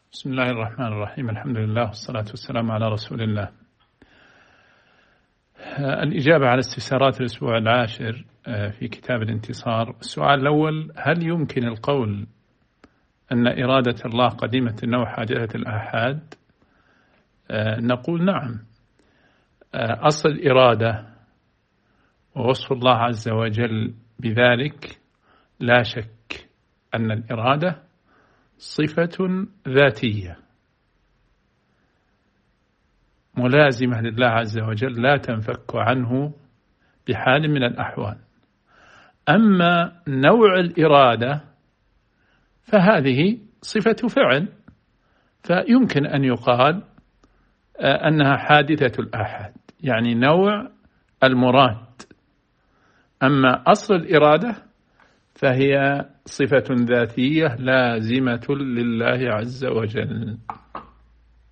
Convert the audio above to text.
بسم الله الرحمن الرحيم. الحمد لله والصلاة والسلام على رسول الله. الإجابة على استفسارات الأسبوع العاشر في كتاب الانتصار. السؤال الأول: هل يمكن القول أن إرادة الله قديمة النوع حادثة الآحاد؟ نقول نعم. أصل الإرادة ووصف الله عز وجل بذلك لا شك أن الإرادة صفة ذاتية ملازمة لله عز وجل لا تنفك عنه بحال من الأحوال. أما نوع الإرادة فهذه صفة فعل، فيمكن أن يقال أنها حادثة الآحاد، يعني نوع المراد. أما أصل الإرادة فهي صفة ذاتية لازمة لله عز وجل.